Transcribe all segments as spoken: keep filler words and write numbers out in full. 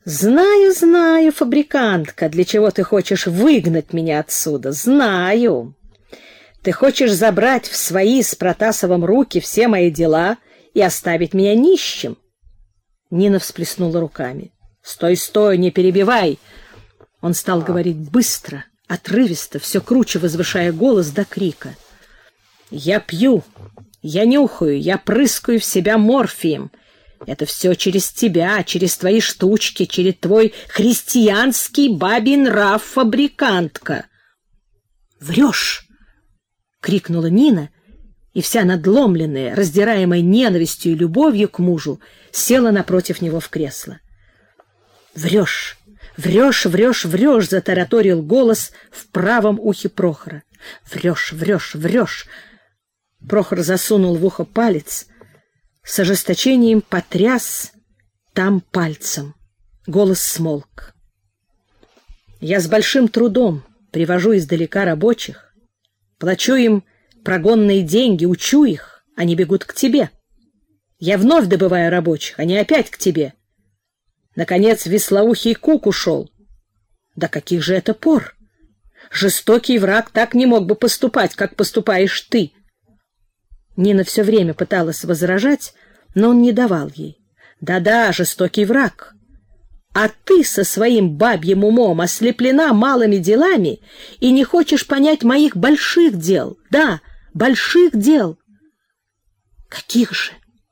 Знаю, знаю, фабрикантка, для чего ты хочешь выгнать меня отсюда. Знаю. Ты хочешь забрать в свои с Протасовым руки все мои дела и оставить меня нищим. Нина всплеснула руками. Стой, стой, не перебивай. Он стал говорить быстро, отрывисто, все круче возвышая голос до крика. Я пью, я нюхаю, я прыскаю в себя морфием. Это все через тебя, через твои штучки, через твой христианский бабий нрав, фабрикантка. Врешь! — крикнула Нина, и вся надломленная, раздираемая ненавистью и любовью к мужу, села напротив него в кресло. Врешь, врешь, врешь, врешь! — затараторил голос в правом ухе Прохора. Врешь, врешь, врешь! Прохор засунул в ухо палец, с ожесточением потряс там пальцем. Голос смолк. Я с большим трудом привожу издалека рабочих, плачу им прогонные деньги, учу их, они бегут к тебе. Я вновь добываю рабочих, они опять к тебе. Наконец веслоухий Кук ушел. До каких же это пор? Жестокий враг так не мог бы поступать, как поступаешь ты. Нина все время пыталась возражать, но он не давал ей. Да-да, жестокий враг. А ты со своим бабьим умом ослеплена малыми делами и не хочешь понять моих больших дел. Да, больших дел. Каких же?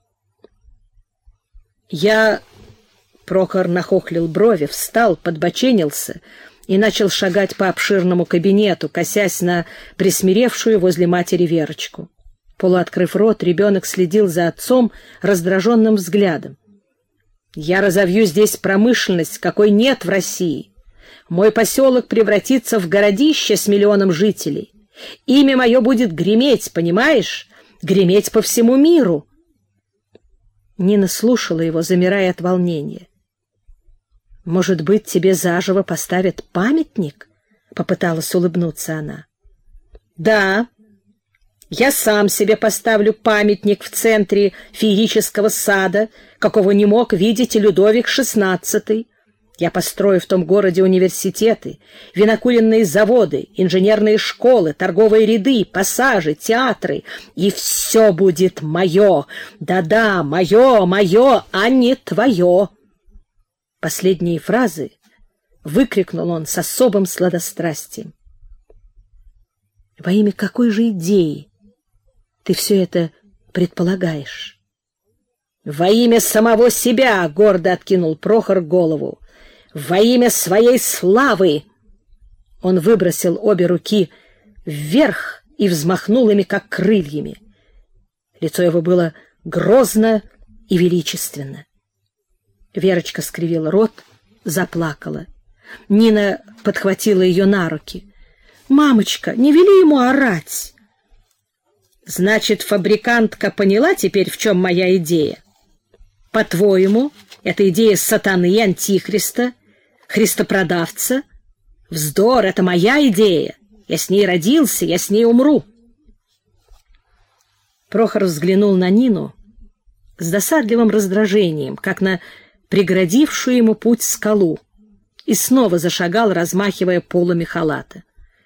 Я... Прохор нахохлил брови, встал, подбоченился и начал шагать по обширному кабинету, косясь на присмиревшую возле матери Верочку. Полуоткрыв рот, ребенок следил за отцом раздраженным взглядом. «Я разовью здесь промышленность, какой нет в России. Мой поселок превратится в городище с миллионом жителей. Имя мое будет греметь, понимаешь? Греметь по всему миру». Нина слушала его, замирая от волнения. «Может быть, тебе заживо поставят памятник?» — попыталась улыбнуться она. «Да, я сам себе поставлю памятник в центре феерического сада, какого не мог видеть и Людовик шестнадцатый. Я построю в том городе университеты, винокуренные заводы, инженерные школы, торговые ряды, пассажи, театры. И все будет мое. Да-да, мое, мое, а не твое». Последние фразы выкрикнул он с особым сладострастием. «Во имя какой же идеи ты все это предполагаешь?» «Во имя самого себя!» — гордо откинул Прохор голову. «Во имя своей славы!» Он выбросил обе руки вверх и взмахнул ими, как крыльями. Лицо его было грозно и величественно. Верочка скривила рот, заплакала. Нина подхватила ее на руки. «Мамочка, не вели ему орать!» «Значит, фабрикантка поняла теперь, в чем моя идея? По-твоему, это идея сатаны, антихриста, христопродавца? Вздор, это моя идея. Я с ней родился, я с ней умру». Прохор взглянул на Нину с досадливым раздражением, как на преградившую ему путь скалу, и снова зашагал, размахивая полами халата.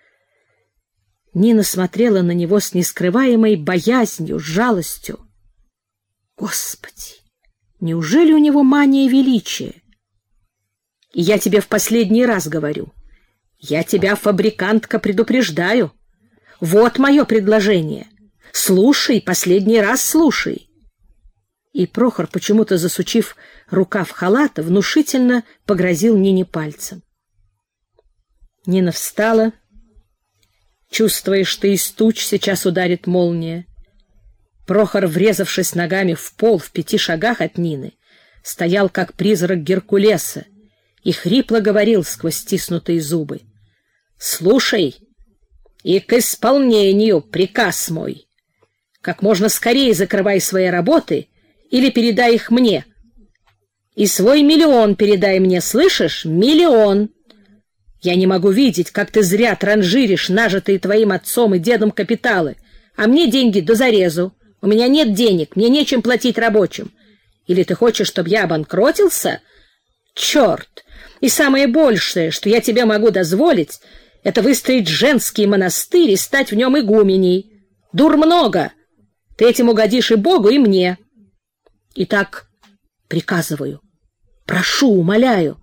Нина смотрела на него с нескрываемой боязнью, жалостью. Господи, неужели у него мания величия? И я тебе в последний раз говорю, я тебя, фабрикантка, предупреждаю. Вот мое предложение. Слушай, последний раз слушай. И Прохор, почему-то засучив рукав халата, внушительно погрозил Нине пальцем. Нина встала, чувствуя, что из туч сейчас ударит молния. Прохор, врезавшись ногами в пол в пяти шагах от Нины, стоял как призрак Геркулеса и хрипло говорил сквозь стиснутые зубы: «Слушай, и к исполнению приказ мой. Как можно скорее закрывай свои работы или передай их мне. И свой миллион передай мне, слышишь? Миллион! Я не могу видеть, как ты зря транжиришь нажитые твоим отцом и дедом капиталы, а мне деньги до зарезу. У меня нет денег, мне нечем платить рабочим. Или ты хочешь, чтобы я обанкротился? Черт! И самое большее, что я тебе могу дозволить, это выстроить женский монастырь и стать в нем игуменей. Дур много. Ты этим угодишь и Богу, и мне. Итак, приказываю, прошу, умоляю.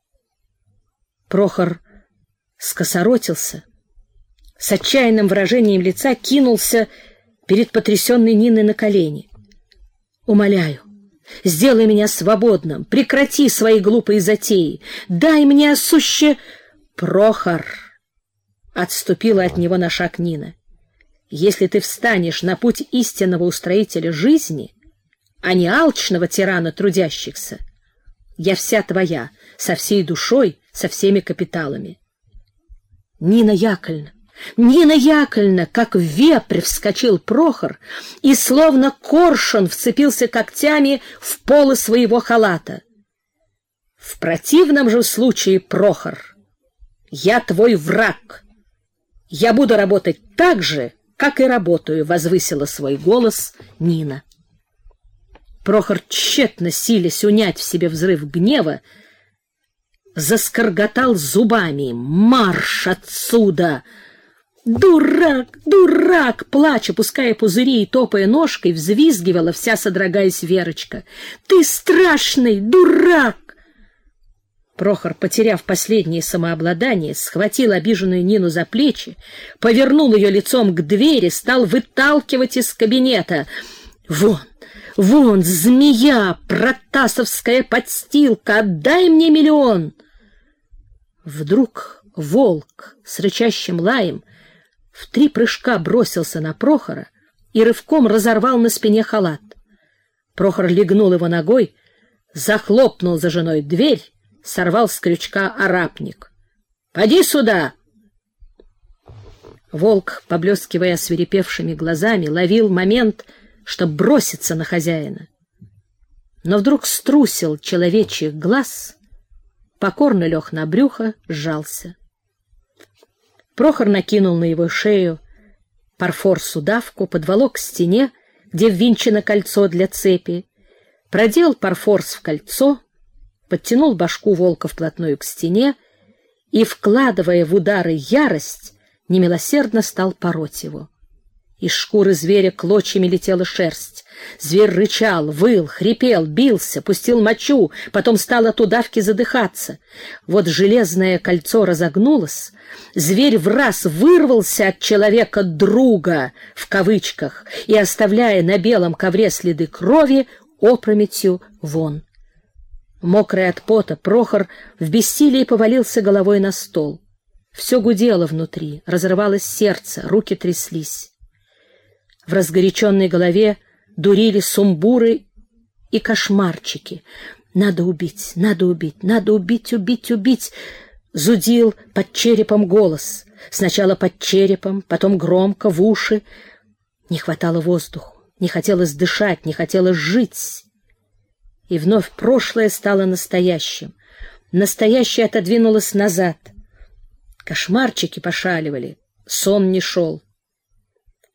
Прохор скосоротился, с отчаянным выражением лица кинулся перед потрясенной Ниной на колени. Умоляю, сделай меня свободным, прекрати свои глупые затеи, дай мне осуще... Прохор! Отступила от него на шаг Нина. Если ты встанешь на путь истинного устроителя жизни, а не алчного тирана трудящихся, я вся твоя, со всей душой, со всеми капиталами. Нина Яковлевна, Нина Яковлевна, как вепрь вскочил Прохор и словно коршун вцепился когтями в полы своего халата. В противном же случае, Прохор, я твой враг. Я буду работать так же, как и работаю, возвысила свой голос Нина. Прохор, тщетно силясь унять в себе взрыв гнева, заскорготал зубами: «Марш отсюда!» «Дурак! Дурак!» Плача, пуская пузыри и топая ножкой, взвизгивала, вся содрогаясь, Верочка. «Ты страшный дурак!» Прохор, потеряв последнее самообладание, схватил обиженную Нину за плечи, повернул ее лицом к двери, стал выталкивать из кабинета. «Вон! Вон, змея! Протасовская подстилка! Отдай мне миллион!» Вдруг волк с рычащим лаем в три прыжка бросился на Прохора и рывком разорвал на спине халат. Прохор легнул его ногой, захлопнул за женой дверь, сорвал с крючка арапник. «Поди сюда!» Волк, поблескивая освирепевшими глазами, ловил момент, чтоб броситься на хозяина. Но вдруг струсил человечий глаз, покорно лег на брюхо, сжался. Прохор накинул на его шею парфор-судавку, подволок к стене, где ввинчено кольцо для цепи, продел парфорс в кольцо, подтянул башку волка вплотную к стене и, вкладывая в удары ярость, немилосердно стал пороть его. Из шкуры зверя клочьями летела шерсть. Зверь рычал, выл, хрипел, бился, пустил мочу, потом стал от удавки задыхаться. Вот железное кольцо разогнулось, зверь враз вырвался от человека «друга» в кавычках и, оставляя на белом ковре следы крови, опрометью вон. Мокрый от пота, Прохор в бессилии повалился головой на стол. Все гудело внутри, разрывалось сердце, руки тряслись. В разгоряченной голове дурили сумбуры и кошмарчики. «Надо убить, надо убить, надо убить, убить, убить!» Зудил под черепом голос. Сначала под черепом, потом громко, в уши. Не хватало воздуху, не хотелось дышать, не хотелось жить. И вновь прошлое стало настоящим. Настоящее отодвинулось назад. Кошмарчики пошаливали, сон не шел.